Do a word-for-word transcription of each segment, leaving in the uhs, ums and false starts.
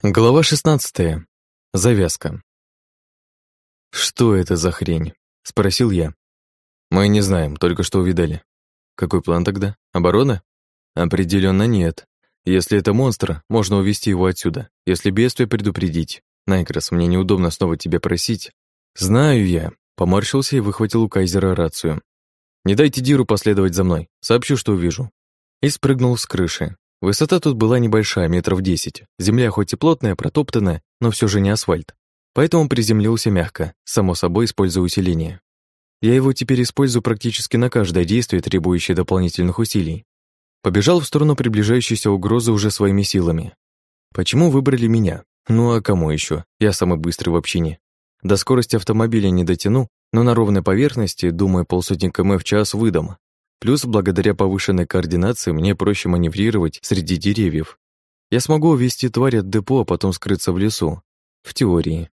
Глава шестнадцатая. Завязка. «Что это за хрень?» — спросил я. «Мы не знаем, только что увидали». «Какой план тогда? Оборона?» «Определенно нет. Если это монстр, можно увести его отсюда. Если бедствие, предупредить. Найкрос, мне неудобно снова тебя просить». «Знаю я», — поморщился и выхватил у Кайзера рацию. «Не дайте Диру последовать за мной. Сообщу, что увижу». И спрыгнул с крыши. Высота тут была небольшая, метров десять. Земля хоть и плотная, протоптанная, но все же не асфальт. Поэтому приземлился мягко, само собой используя усиление. Я его теперь использую практически на каждое действие, требующее дополнительных усилий. Побежал в сторону приближающейся угрозы уже своими силами. Почему выбрали меня? Ну а кому еще? Я самый быстрый в общине. До скорости автомобиля не дотяну, но на ровной поверхности, думаю, полсотни км в час выдам. Плюс, благодаря повышенной координации, мне проще маневрировать среди деревьев. Я смогу увести тварь от депо, а потом скрыться в лесу. В теории.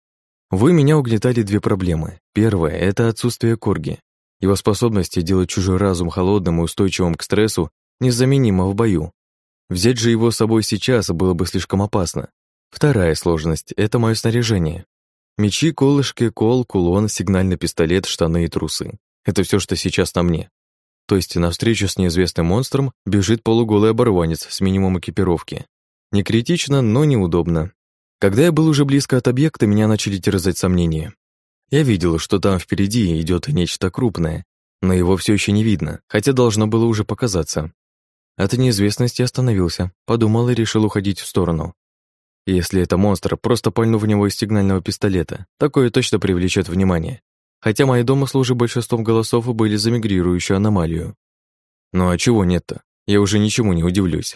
Вы меня угнетали две проблемы. Первая — это отсутствие корги. Его способности делать чужой разум холодным и устойчивым к стрессу незаменимо в бою. Взять же его с собой сейчас было бы слишком опасно. Вторая сложность — это мое снаряжение. Мечи, колышки, кол, кулон, сигнальный пистолет, штаны и трусы. Это все, что сейчас на мне. То есть навстречу с неизвестным монстром бежит полуголый оборванец с минимум экипировки. Не критично, но неудобно. Когда я был уже близко от объекта, меня начали терзать сомнения. Я видел, что там впереди идет нечто крупное, но его все еще не видно, хотя должно было уже показаться. От неизвестности остановился, подумал и решил уходить в сторону. Если это монстр, просто пальну в него из сигнального пистолета, такое точно привлечет внимание. Хотя мои домыслы уже большинством голосов были за мигрирующую аномалию. Ну а чего нет-то? Я уже ничему не удивлюсь.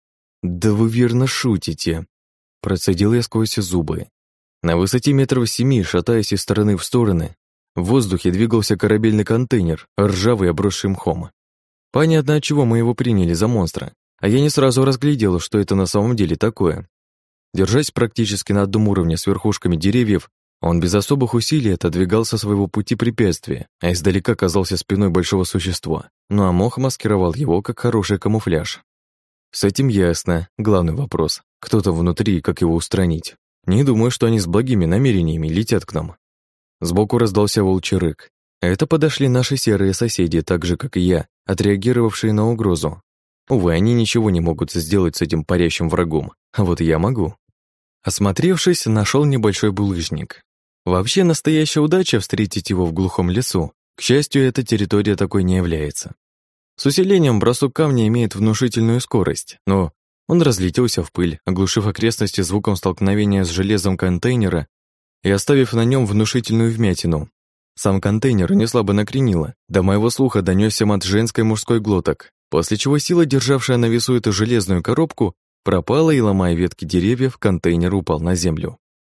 «Да вы верно шутите», — процедил я сквозь зубы. На высоте метров семи, шатаясь из стороны в стороны, в воздухе двигался корабельный контейнер, ржавый, обросший мхом. Понятно, от чего мы его приняли за монстра, а я не сразу разглядел, что это на самом деле такое. Держась практически на одном уровне с верхушками деревьев, он без особых усилий отодвигал со своего пути препятствия, а издалека казался спиной большого существа, ну а мох маскировал его как хороший камуфляж. С этим ясно. Главный вопрос — кто там внутри и как его устранить? Не думаю, что они с благими намерениями летят к нам. Сбоку раздался волчий рык. Это подошли наши серые соседи, так же, как и я, отреагировавшие на угрозу. Увы, они ничего не могут сделать с этим парящим врагом, а вот я могу. Осмотревшись, нашел небольшой булыжник. Вообще настоящая удача встретить его в глухом лесу. К счастью, эта территория такой не является. С усилением бросок камня имеет внушительную скорость, но он разлетелся в пыль, оглушив окрестности звуком столкновения с железом контейнера и оставив на нем внушительную вмятину. Сам контейнер неслабо накренило, до моего слуха донесся мат женской и мужской глоток, после чего сила, державшая на весу эту железную коробку, пропала и, ломая ветки деревьев, контейнер упал на землю.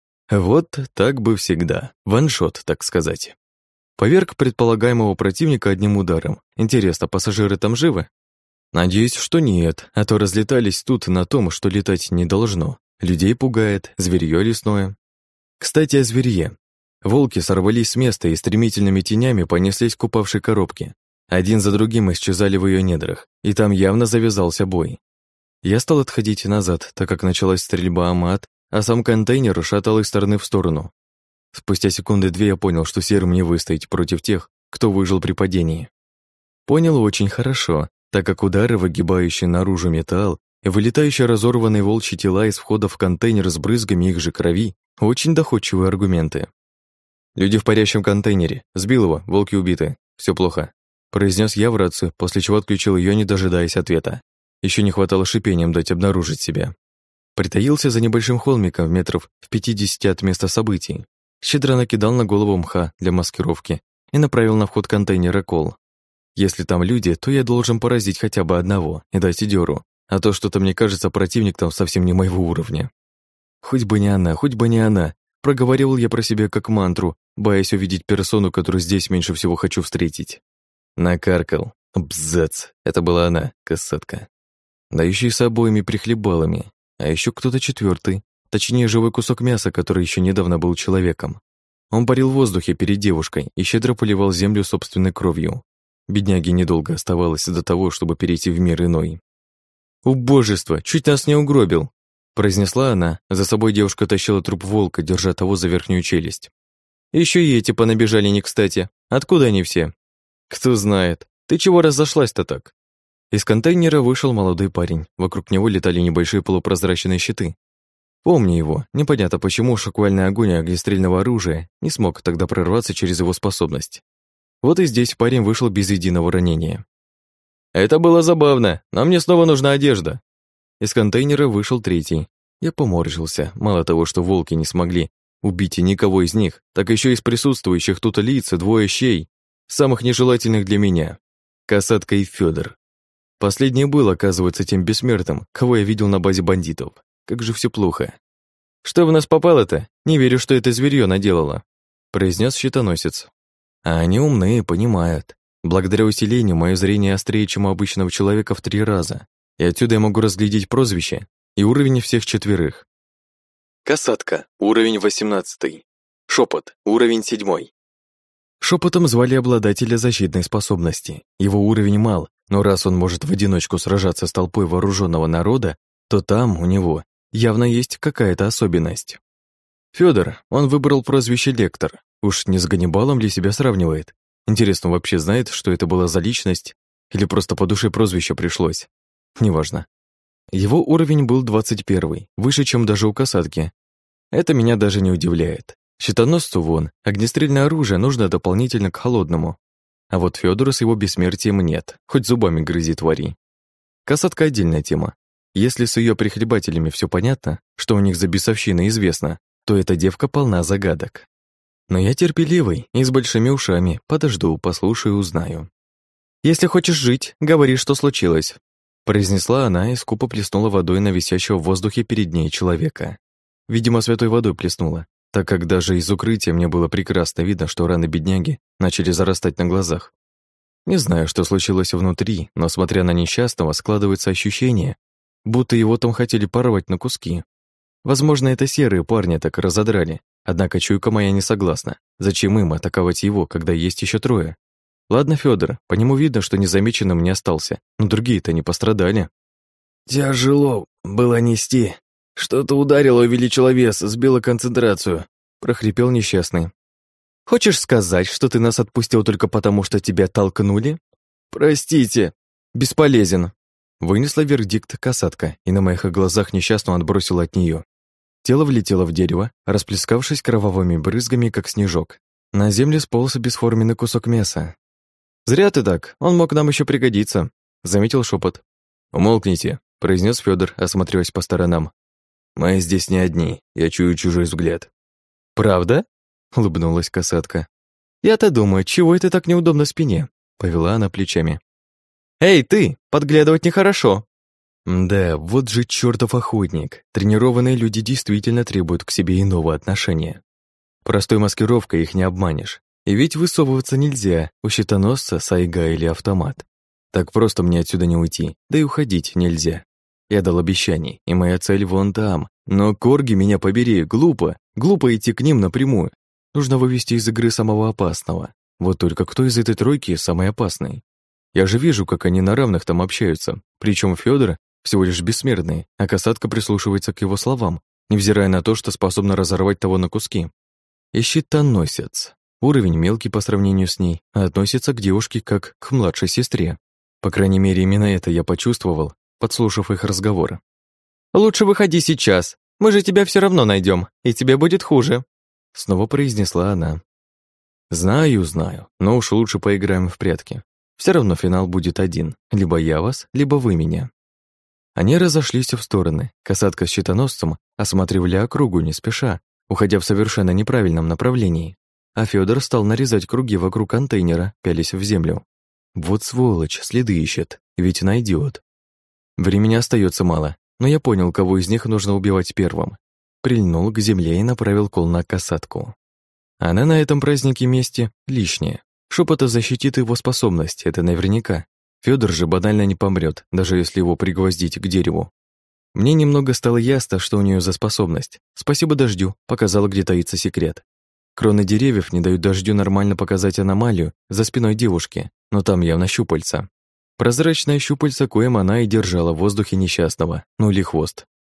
Вот так бы всегда. Ваншот, так сказать. Поверг предполагаемого противника одним ударом. Интересно, пассажиры там живы? Надеюсь, что нет, а то разлетались тут на том, что летать не должно. Людей пугает, зверье лесное. Кстати, о зверье. Волки сорвались с места и стремительными тенями понеслись к упавшей коробке. Один за другим исчезали в ее недрах, и там явно завязался бой. Я стал отходить назад, так как началась стрельба о мат, а сам контейнер шатал из стороны в сторону. Спустя секунды две я понял, что серым не выстоять против тех, кто выжил при падении. Понял очень хорошо, так как удары, выгибающие наружу металл, и вылетающие разорванные волчьи тела из входа в контейнер с брызгами их же крови, очень доходчивые аргументы. «Люди в парящем контейнере. Сбил его, волки убиты. Все плохо», — произнес я в рацию, после чего отключил ее, не дожидаясь ответа. Еще не хватало шипением дать обнаружить себя. Притаился за небольшим холмиком в метров в пятидесяти от места событий. Щедро накидал на голову мха для маскировки и направил на вход контейнера кол. Если там люди, то я должен поразить хотя бы одного и дать дёру, а то что-то мне кажется, противник там совсем не моего уровня. Хоть бы не она, хоть бы не она, проговаривал я про себя как мантру, боясь увидеть персону, которую здесь меньше всего хочу встретить. Накаркал. Бзац. Это была она, касатка. Да еще и с обоими прихлебалами. А еще кто-то четвертый, точнее живой кусок мяса, который еще недавно был человеком. Он парил в воздухе перед девушкой и щедро поливал землю собственной кровью. Бедняге недолго оставалось до того, чтобы перейти в мир иной. «Убожество! Чуть нас не угробил!» произнесла она. За собой девушка тащила труп волка, держа того за верхнюю челюсть. Еще и эти понабежали не кстати. Откуда они все? Кто знает. Ты чего разошлась-то так? Из контейнера вышел молодой парень. Вокруг него летали небольшие полупрозрачные щиты. Помню его. Непонятно, почему шоквальный огонь огнестрельного оружия не смог тогда прорваться через его способность. Вот и здесь парень вышел без единого ранения. Это было забавно, но мне снова нужна одежда. Из контейнера вышел третий. Я поморщился. Мало того, что волки не смогли убить никого из них, так еще из присутствующих тут лиц двое щей, самых нежелательных для меня. Касатка и Федор. Последний был, оказывается, тем бессмертным, кого я видел на базе бандитов. Как же все плохо. Что в нас попало-то? Не верю, что это зверьё наделало, произнес щитоносец. А они умные, понимают. Благодаря усилению мое зрение острее, чем у обычного человека в три раза. И отсюда я могу разглядеть прозвище и уровень всех четверых. Касатка, уровень восемнадцатый. Шепот, уровень седьмой. Шепотом звали обладателя защитной способности. Его уровень мал, но раз он может в одиночку сражаться с толпой вооруженного народа, то там у него явно есть какая-то особенность. Федор, он выбрал прозвище Лектор. Уж не с Ганнибалом ли себя сравнивает? Интересно, вообще знает, что это была за личность? Или просто по душе прозвище пришлось? Неважно. Его уровень был двадцать первый, выше, чем даже у касатки. Это меня даже не удивляет. Щитоносцу вон, огнестрельное оружие нужно дополнительно к холодному. А вот Фёдору с его бессмертием нет, хоть зубами грызи твари. Касатка отдельная тема. Если с ее прихлебателями все понятно, что у них за бесовщина известно, то эта девка полна загадок. Но я терпеливый и с большими ушами, подожду, послушаю, узнаю. «Если хочешь жить, говори, что случилось», произнесла она и скупо плеснула водой на висящего в воздухе перед ней человека. Видимо, святой водой плеснула, так как даже из укрытия мне было прекрасно видно, что раны бедняги начали зарастать на глазах. Не знаю, что случилось внутри, но, смотря на несчастного, складывается ощущение, будто его там хотели порвать на куски. Возможно, это серые парни так и разодрали, однако чуйка моя не согласна. Зачем им атаковать его, когда есть еще трое? Ладно, Федор, по нему видно, что незамеченным не остался, но другие-то не пострадали. «Тяжело было нести. Что-то ударило, увеличило вес, сбило концентрацию», прохрипел несчастный. «Хочешь сказать, что ты нас отпустил только потому, что тебя толкнули?» «Простите». «Бесполезен». Вынесла вердикт касатка, и на моих глазах несчастного отбросила от нее. Тело влетело в дерево, расплескавшись кровавыми брызгами, как снежок. На земле сполз бесформенный кусок мяса. «Зря ты так, он мог нам еще пригодиться», — заметил шепот. «Умолкните», — произнес Федор, осматриваясь по сторонам. «Мы здесь не одни, я чую чужой взгляд». «Правда?» — улыбнулась касатка. «Я-то думаю, чего это так неудобно в спине?» — повела она плечами. «Эй, ты, подглядывать нехорошо!» Да, вот же чертов охотник. Тренированные люди действительно требуют к себе иного отношения. Простой маскировкой их не обманешь. И ведь высовываться нельзя, у щитоносца сайга или автомат. Так просто мне отсюда не уйти, да и уходить нельзя. Я дал обещание, и моя цель вон там. Но корги меня побери, глупо, глупо идти к ним напрямую. Нужно вывести из игры самого опасного. Вот только кто из этой тройки самый опасный? Я же вижу, как они на равных там общаются. Причем Федор всего лишь бессмертный, а касатка прислушивается к его словам, невзирая на то, что способна разорвать того на куски. И щитоносец. Уровень мелкий по сравнению с ней, а относится к девушке как к младшей сестре. По крайней мере, именно это я почувствовал, подслушав их разговор. «Лучше выходи сейчас, мы же тебя все равно найдем, и тебе будет хуже», снова произнесла она. «Знаю, знаю, но уж лучше поиграем в прятки. Все равно финал будет один, либо я вас, либо вы меня». Они разошлись в стороны, касатка с щитоносцем осматривали округу не спеша, уходя в совершенно неправильном направлении, а Федор стал нарезать круги вокруг контейнера, пялясь в землю. Вот сволочь, следы ищет, ведь найдет. Времени остается мало, но я понял, кого из них нужно убивать первым. Прильнул к земле и направил кол на касатку. Она на этом празднике мести лишняя. Шепота защитит его способность, это наверняка. Федор же банально не помрет, даже если его пригвоздить к дереву. Мне немного стало ясно, что у нее за способность. Спасибо дождю, показала, где таится секрет. Кроны деревьев не дают дождю нормально показать аномалию за спиной девушки, но там явно щупальца. Прозрачное щупальце, коем она и держала в воздухе несчастного, ну или хвост.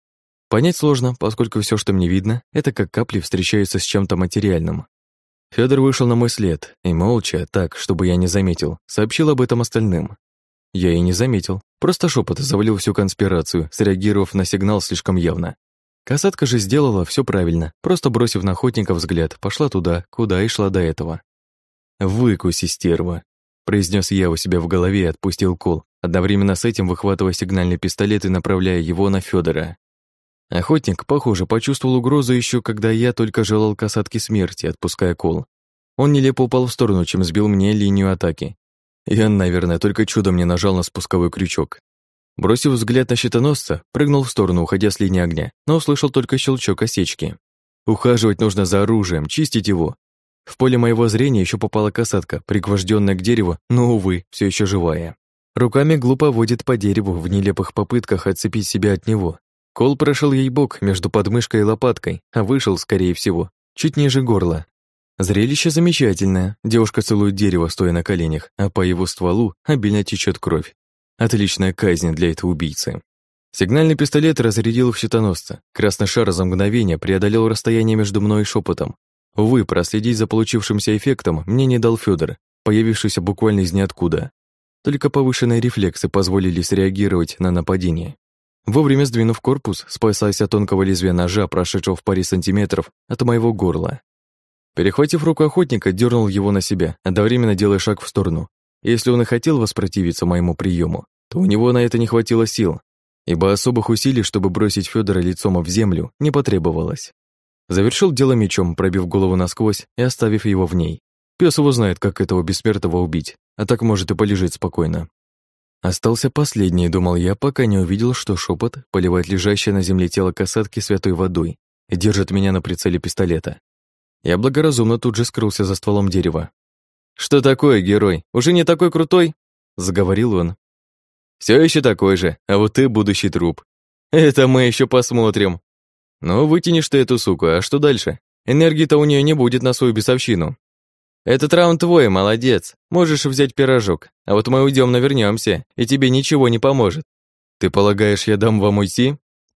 Понять сложно, поскольку все, что мне видно, это как капли встречаются с чем-то материальным. Федор вышел на мой след и молча, так, чтобы я не заметил, сообщил об этом остальным. Я и не заметил, просто шепот завалил всю конспирацию, среагировав на сигнал слишком явно. Касатка же сделала все правильно, просто бросив на охотника взгляд, пошла туда, куда и шла до этого. «Выкуси, стерва», — произнес я у себя в голове и отпустил кол, одновременно с этим выхватывая сигнальный пистолет и направляя его на Федора. Охотник, похоже, почувствовал угрозу еще, когда я только желал касатке смерти, отпуская кол. Он нелепо упал в сторону, чем сбил мне линию атаки. Я, наверное, только чудом не нажал на спусковой крючок. Бросив взгляд на щитоносца, прыгнул в сторону, уходя с линии огня, но услышал только щелчок осечки. Ухаживать нужно за оружием, чистить его. В поле моего зрения еще попала касатка, пригвожденная к дереву, но, увы, все еще живая. Руками глупо водит по дереву в нелепых попытках отцепить себя от него. Кол прошел ей бок между подмышкой и лопаткой, а вышел, скорее всего, чуть ниже горла. Зрелище замечательное. Девушка целует дерево, стоя на коленях, а по его стволу обильно течет кровь. Отличная казнь для этого убийцы. Сигнальный пистолет разрядил в щитоносца. Красный шар за мгновение преодолел расстояние между мной и шепотом. Увы, проследить за получившимся эффектом мне не дал Федор, появившийся буквально из ниоткуда. Только повышенные рефлексы позволили среагировать на нападение. Вовремя сдвинув корпус, спасаясь от тонкого лезвия ножа, прошедшего в паре сантиметров от моего горла. Перехватив руку охотника, дернул его на себя, одновременно делая шаг в сторону. Если он и хотел воспротивиться моему приему, то у него на это не хватило сил, ибо особых усилий, чтобы бросить Федора лицом в землю, не потребовалось. Завершил дело мечом, пробив голову насквозь и оставив его в ней. Пес его знает, как этого бессмертного убить, а так может и полежит спокойно. Остался последний, думал я, пока не увидел, что шепот поливает лежащее на земле тело касатки святой водой и держит меня на прицеле пистолета. Я благоразумно тут же скрылся за стволом дерева. «Что такое, герой? Уже не такой крутой?» — заговорил он. «Все еще такой же, а вот ты будущий труп. Это мы еще посмотрим. Ну, вытянешь ты эту суку, а что дальше? Энергии-то у нее не будет на свою бесовщину. Этот раунд твой, молодец. Можешь взять пирожок, а вот мы уйдем, навернемся, и тебе ничего не поможет. Ты полагаешь, я дам вам уйти?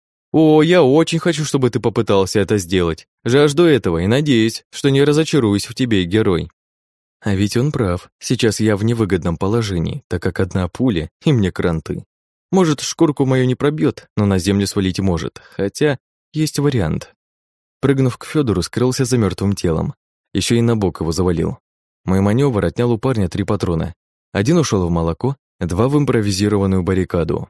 О, я очень хочу, чтобы ты попытался это сделать. Жажду этого и надеюсь, что не разочаруюсь в тебе, герой». А ведь он прав. Сейчас я в невыгодном положении, так как одна пуля и мне кранты. Может, шкурку мою не пробьет, но на землю свалить может, хотя есть вариант. Прыгнув к Федору, скрылся за мертвым телом. Еще и на бок его завалил. Мой маневр отнял у парня три патрона. Один ушел в молоко, два в импровизированную баррикаду.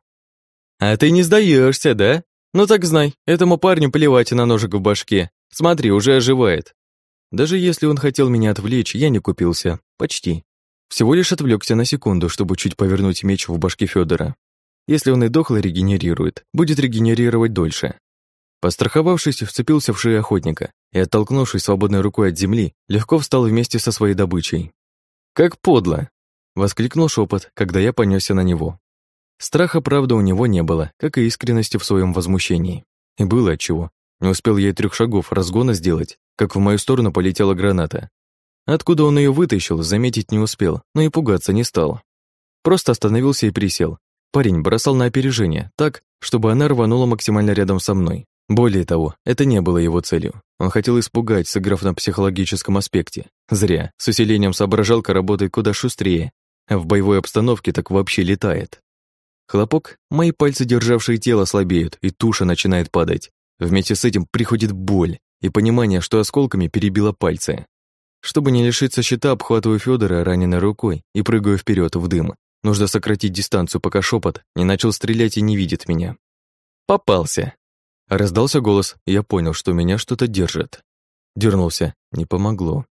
«А ты не сдаешься, да? Ну так знай, этому парню плевать на ножик в башке. Смотри, уже оживает». Даже если он хотел меня отвлечь, я не купился. Почти. Всего лишь отвлекся на секунду, чтобы чуть повернуть меч в башке Федора. Если он и дохло регенерирует, будет регенерировать дольше. Постраховавшись, вцепился в шею охотника и, оттолкнувшись свободной рукой от земли, легко встал вместе со своей добычей. «Как подло!» — воскликнул шепот, когда я понесся на него. Страха, правда, у него не было, как и искренности в своем возмущении. И было отчего. Не успел я и трех шагов разгона сделать, как в мою сторону полетела граната. Откуда он ее вытащил, заметить не успел, но и пугаться не стал. Просто остановился и присел. Парень бросал на опережение, так, чтобы она рванула максимально рядом со мной. Более того, это не было его целью. Он хотел испугать, сыграв на психологическом аспекте. Зря, с усилением соображалка работает куда шустрее, а в боевой обстановке так вообще летает. Хлопок, мои пальцы, державшие тело, слабеют, и туша начинает падать. Вместе с этим приходит боль и понимание, что осколками перебило пальцы. Чтобы не лишиться щита, обхватываю Федора раненой рукой и прыгаю вперед в дым. Нужно сократить дистанцию, пока шепот не начал стрелять и не видит меня. Попался. Раздался голос, и я понял, что меня что-то держит. Дернулся, не помогло.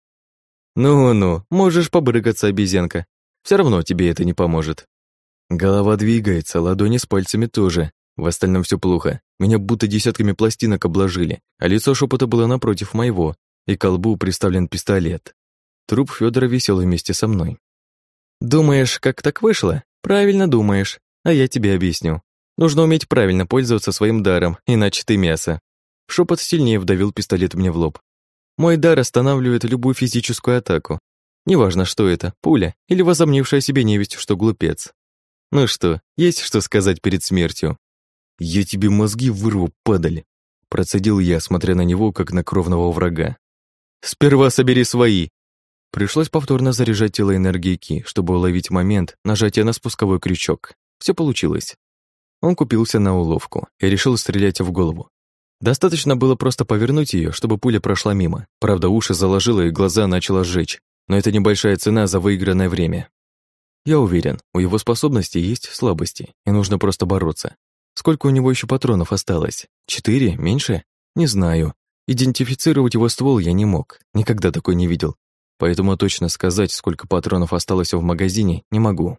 Ну-ну, можешь побрыкаться, обезьянка. Все равно тебе это не поможет. Голова двигается, ладони с пальцами тоже. В остальном все плохо. Меня будто десятками пластинок обложили, а лицо шепота было напротив моего, и к колбу приставлен пистолет. Труп Федора висел вместе со мной. Думаешь, как так вышло? Правильно думаешь, а я тебе объясню. Нужно уметь правильно пользоваться своим даром, иначе ты мясо. Шепот сильнее вдавил пистолет мне в лоб. Мой дар останавливает любую физическую атаку. Неважно, что это, пуля или возомнившая себе невесть, что глупец. Ну что, есть что сказать перед смертью? Я тебе мозги вырву, падаль. процедил я, смотря на него, как на кровного врага. «Сперва собери свои!» Пришлось повторно заряжать тело энергией Ки, чтобы уловить момент нажатия на спусковой крючок. Все получилось. Он купился на уловку и решил стрелять в голову. Достаточно было просто повернуть ее, чтобы пуля прошла мимо. Правда, уши заложило и глаза начало сжечь, но это небольшая цена за выигранное время. Я уверен, у его способностей есть слабости, и нужно просто бороться. Сколько у него еще патронов осталось? Четыре? Меньше? Не знаю. Идентифицировать его ствол я не мог, никогда такой не видел. Поэтому точно сказать, сколько патронов осталось в магазине, не могу.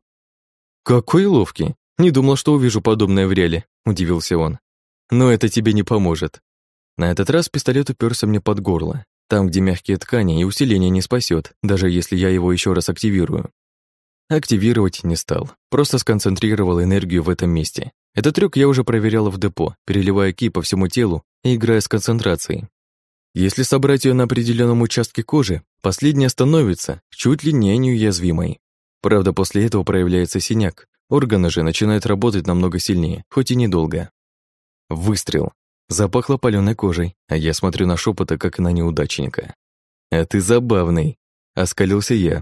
«Какой ловкий! Не думал, что увижу подобное в реале», — удивился он. «Но это тебе не поможет». На этот раз пистолет уперся мне под горло. Там, где мягкие ткани, и усиление не спасет, даже если я его еще раз активирую. Активировать не стал, просто сконцентрировал энергию в этом месте. Этот трюк я уже проверяла в депо, переливая ки по всему телу и играя с концентрацией. Если собрать ее на определенном участке кожи, последняя становится чуть ли не неуязвимой. Правда, после этого проявляется синяк. Органы же начинают работать намного сильнее, хоть и недолго. Выстрел. Запахло палёной кожей, а я смотрю на Шепота, как на неудачника. «А ты забавный», — оскалился я.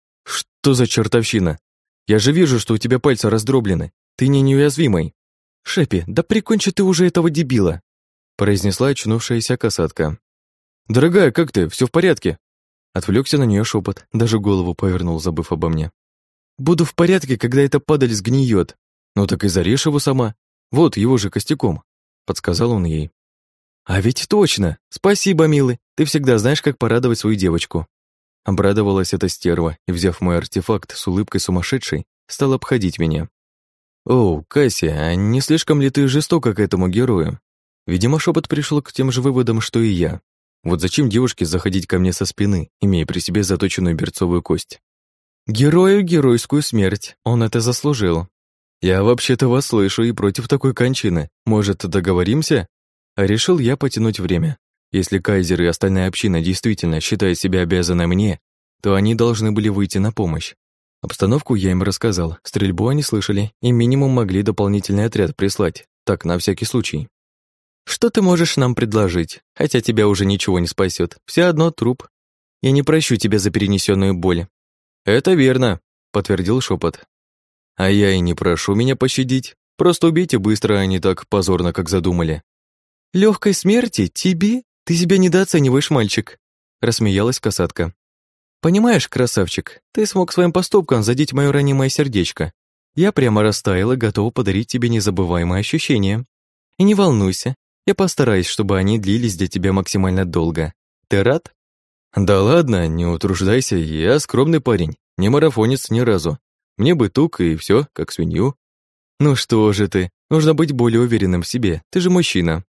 «Что за чертовщина? Я же вижу, что у тебя пальцы раздроблены. Ты не неуязвимый». «Шепи, да прикончи ты уже этого дебила», — произнесла очнувшаяся касатка. «Дорогая, как ты? Все в порядке?» Отвлекся на нее Шепот, даже голову повернул, забыв обо мне. «Буду в порядке, когда эта падаль сгниет. Ну так и зарежь его сама. Вот, его же костяком», — подсказал он ей. «А ведь точно! Спасибо, милый. Ты всегда знаешь, как порадовать свою девочку». Обрадовалась эта стерва и, взяв мой артефакт с улыбкой сумасшедшей, стала обходить меня. «Оу, Касси, а не слишком ли ты жестока к этому герою?» Видимо, Шепот пришел к тем же выводам, что и я. Вот зачем девушке заходить ко мне со спины, имея при себе заточенную берцовую кость? «Герою геройскую смерть, он это заслужил. Я вообще-то вас слышу и против такой кончины. Может, договоримся?» А решил я потянуть время. Если Кайзер и остальная община действительно считают себя обязанной мне, то они должны были выйти на помощь. Обстановку я им рассказал, стрельбу они слышали, и минимум могли дополнительный отряд прислать, так, на всякий случай. «Что ты можешь нам предложить? Хотя тебя уже ничего не спасет, все одно труп. Я не прощу тебя за перенесенную боль». «Это верно», — подтвердил Шепот. «А я и не прошу меня пощадить. Просто убейте быстро, а не так позорно, как задумали». «Легкой смерти? Тебе? Ты себя недооцениваешь, мальчик», — рассмеялась касатка. «Понимаешь, красавчик, ты смог своим поступком задеть мое ранимое сердечко. Я прямо растаяла и готова подарить тебе незабываемые ощущения. И не волнуйся, я постараюсь, чтобы они длились для тебя максимально долго. Ты рад?» «Да ладно, не утруждайся, я скромный парень, не марафонец ни разу. Мне бы тук и все, как свинью». «Ну что же ты, нужно быть более уверенным в себе, ты же мужчина».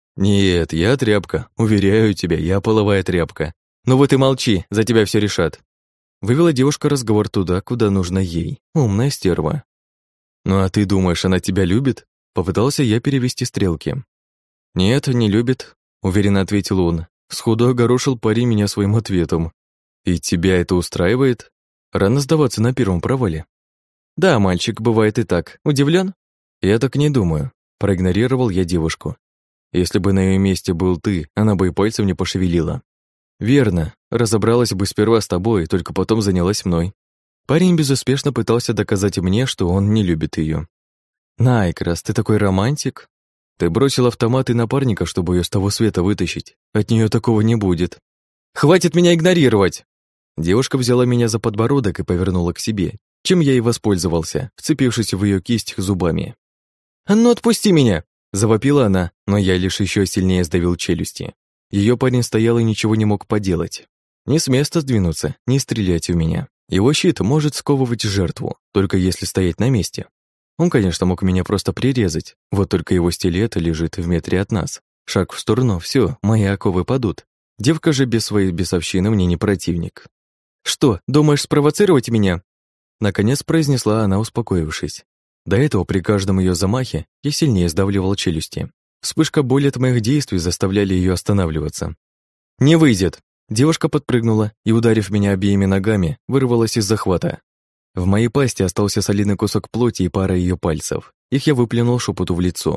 «Нет, я тряпка, уверяю тебя, я половая тряпка. Ну вот и молчи, за тебя все решат». Вывела девушка разговор туда, куда нужно ей, умная стерва. «Ну а ты думаешь, она тебя любит?» Попытался я перевести стрелки. «Нет, не любит», — уверенно ответил он. Сходу огорошил парень меня своим ответом. «И тебя это устраивает? Рано сдаваться на первом провале». «Да, мальчик, бывает и так. Удивлен?» «Я так не думаю», — проигнорировал я девушку. «Если бы на ее месте был ты, она бы и пальцем не пошевелила». «Верно. Разобралась бы сперва с тобой, только потом занялась мной». Парень безуспешно пытался доказать мне, что он не любит ее. «Найкрас, ты такой романтик. Ты бросил автомат и напарника, чтобы ее с того света вытащить. От нее такого не будет». «Хватит меня игнорировать!» Девушка взяла меня за подбородок и повернула к себе, чем я и воспользовался, вцепившись в ее кисть зубами. «А ну отпусти меня!» — завопила она, но я лишь еще сильнее сдавил челюсти. Ее парень стоял и ничего не мог поделать. Ни с места сдвинуться, ни стрелять в меня. Его щит может сковывать жертву, только если стоять на месте. Он, конечно, мог меня просто прирезать, вот только его стилет лежит в метре от нас. Шаг в сторону, все, мои оковы падут. Девка же без своей бесовщины мне не противник. «Что, думаешь спровоцировать меня?» Наконец произнесла она, успокоившись. До этого при каждом ее замахе я сильнее сдавливал челюсти. Вспышка боли от моих действий заставляли ее останавливаться. «Не выйдет!» Девушка подпрыгнула и, ударив меня обеими ногами, вырвалась из захвата. В моей пасти остался солидный кусок плоти и пара ее пальцев. Их я выплюнул Шепоту в лицо.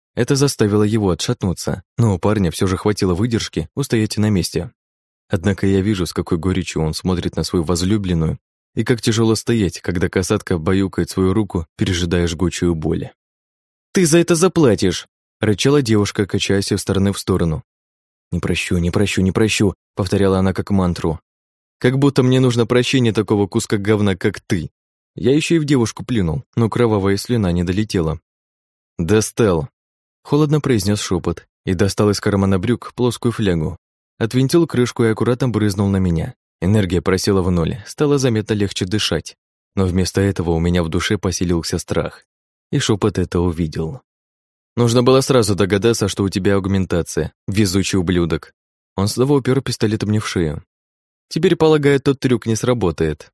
Это заставило его отшатнуться, но у парня все же хватило выдержки устоять на месте. Однако я вижу, с какой горечью он смотрит на свою возлюбленную, и как тяжело стоять, когда касатка баюкает свою руку, пережидая жгучую боль. «Ты за это заплатишь!» — рычала девушка, качаясь из стороны в сторону. «Не прощу, не прощу, не прощу», — повторяла она как мантру. «Как будто мне нужно прощение такого куска говна, как ты». Я еще и в девушку плюнул, но кровавая слюна не долетела. «Достал», — холодно произнес шепот и достал из кармана брюк плоскую флягу. Отвинтил крышку и аккуратно брызнул на меня. Энергия просела в ноль, стало заметно легче дышать. Но вместо этого у меня в душе поселился страх. И шепот это увидел. «Нужно было сразу догадаться, что у тебя аугментация, везучий ублюдок». Он снова упер пистолет мне в шею. «Теперь, полагаю, тот трюк не сработает».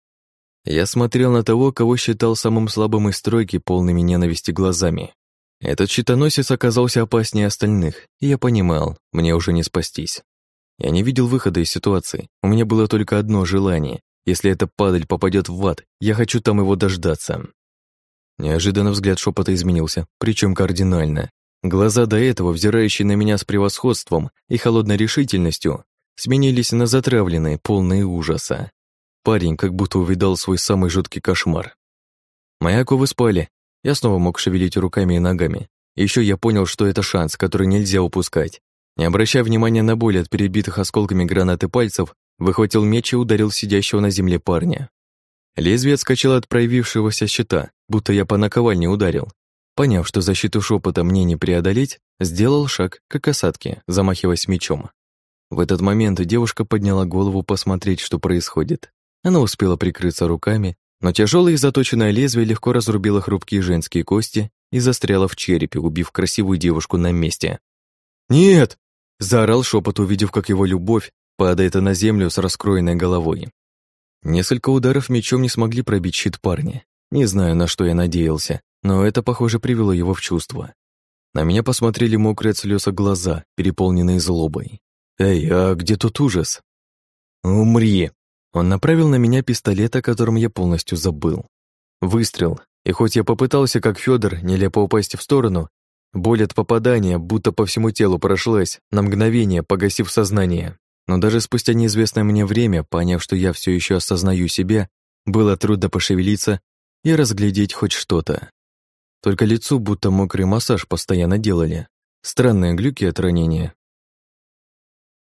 Я смотрел на того, кого считал самым слабым из стройки, полными ненависти глазами. Этот щитоносец оказался опаснее остальных, и я понимал, мне уже не спастись. Я не видел выхода из ситуации, у меня было только одно желание. Если эта падаль попадет в ад, я хочу там его дождаться. Неожиданно взгляд шепота изменился, причем кардинально. Глаза, до этого взирающие на меня с превосходством и холодной решительностью, сменились на затравленные, полные ужаса. Парень как будто увидал свой самый жуткий кошмар. Мои оковы спали, я снова мог шевелить руками и ногами. Еще я понял, что это шанс, который нельзя упускать. Не обращая внимания на боль от перебитых осколками гранаты пальцев, выхватил меч и ударил сидящего на земле парня. Лезвие отскочило от проявившегося щита, будто я по наковальне ударил. Поняв, что защиту шепота мне не преодолеть, сделал шаг к касатке, замахиваясь мечом. В этот момент девушка подняла голову посмотреть, что происходит. Она успела прикрыться руками, но тяжелое и заточенное лезвие легко разрубило хрупкие женские кости и застряло в черепе, убив красивую девушку на месте. «Нет!» — заорал шепот, увидев, как его любовь падает на землю с раскроенной головой. Несколько ударов мечом не смогли пробить щит парня. Не знаю, на что я надеялся, но это, похоже, привело его в чувство. На меня посмотрели мокрые от слез глаза, переполненные злобой. «Эй, а где тут ужас?» «Умри!» Он направил на меня пистолет, о котором я полностью забыл. Выстрел, и хоть я попытался, как Федор, нелепо упасть в сторону, боль от попадания будто по всему телу прошлась, на мгновение погасив сознание. Но даже спустя неизвестное мне время, поняв, что я все еще осознаю себя, было трудно пошевелиться и разглядеть хоть что-то. Только лицу будто мокрый массаж постоянно делали. Странные глюки от ранения